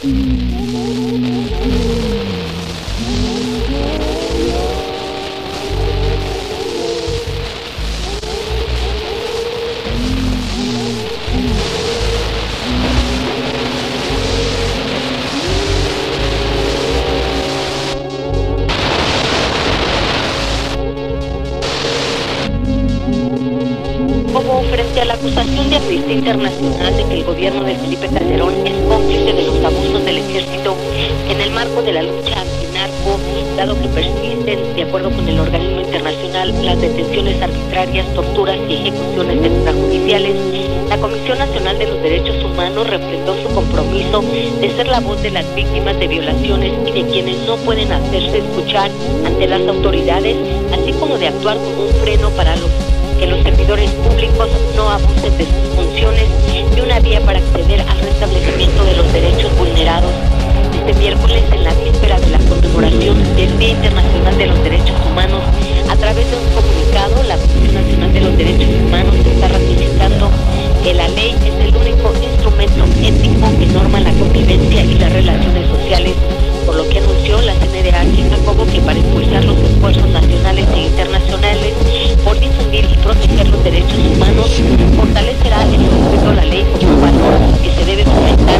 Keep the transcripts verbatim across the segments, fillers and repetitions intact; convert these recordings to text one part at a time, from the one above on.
Frente a la acusación de Amnistía Internacional de que el gobierno de Felipe Calderón es cómplice de los abusos del ejército en el marco de la lucha antinarco, dado que persisten, de acuerdo con el organismo internacional, las detenciones arbitrarias, torturas y ejecuciones extrajudiciales, la Comisión Nacional de los Derechos Humanos refrendó su compromiso de ser la voz de las víctimas de violaciones y de quienes no pueden hacerse escuchar ante las autoridades, así como de actuar como un freno para los que los servidores públicos no abusen de sus funciones y una vía para acceder al restablecimiento de los derechos vulnerados. Este miércoles, en la víspera de la conmemoración del Día Internacional de los Derechos Humanos, a través de un comunicado, la Comisión Nacional de los Derechos Humanos está ratificando que la ley es el único instrumento ético que norma la convivencia y las relaciones sociales, por lo que anunció la C N D H Jacobo que para impulsar los esfuerzos nacionales e internacionales por difundir y proteger los derechos humanos, fortalecerá el respeto a la ley como valor que se debe fomentar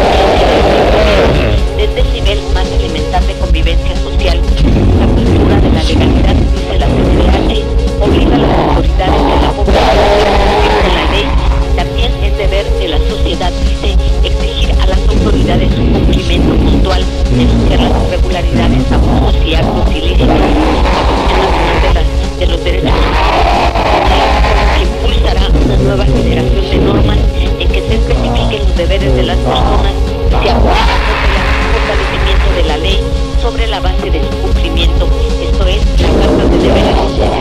desde el nivel más elemental de convivencia social. La cultura de la legalidad, dice la C N D H, obliga a las autoridades de la población a cumplir con la ley. También es deber de la sociedad, dice, exigir a las autoridades un cumplimiento puntual, denunciar las irregularidades, abusos y actos ilícitos. La Comisión Nacional de, la, de los Derechos Humanos que impulsará una nueva generación de normas en que se especifiquen los deberes de las personas y se apoya el fortalecimiento de la ley sobre la base de su cumplimiento. Esto es, la Carta de Deberes Sociales.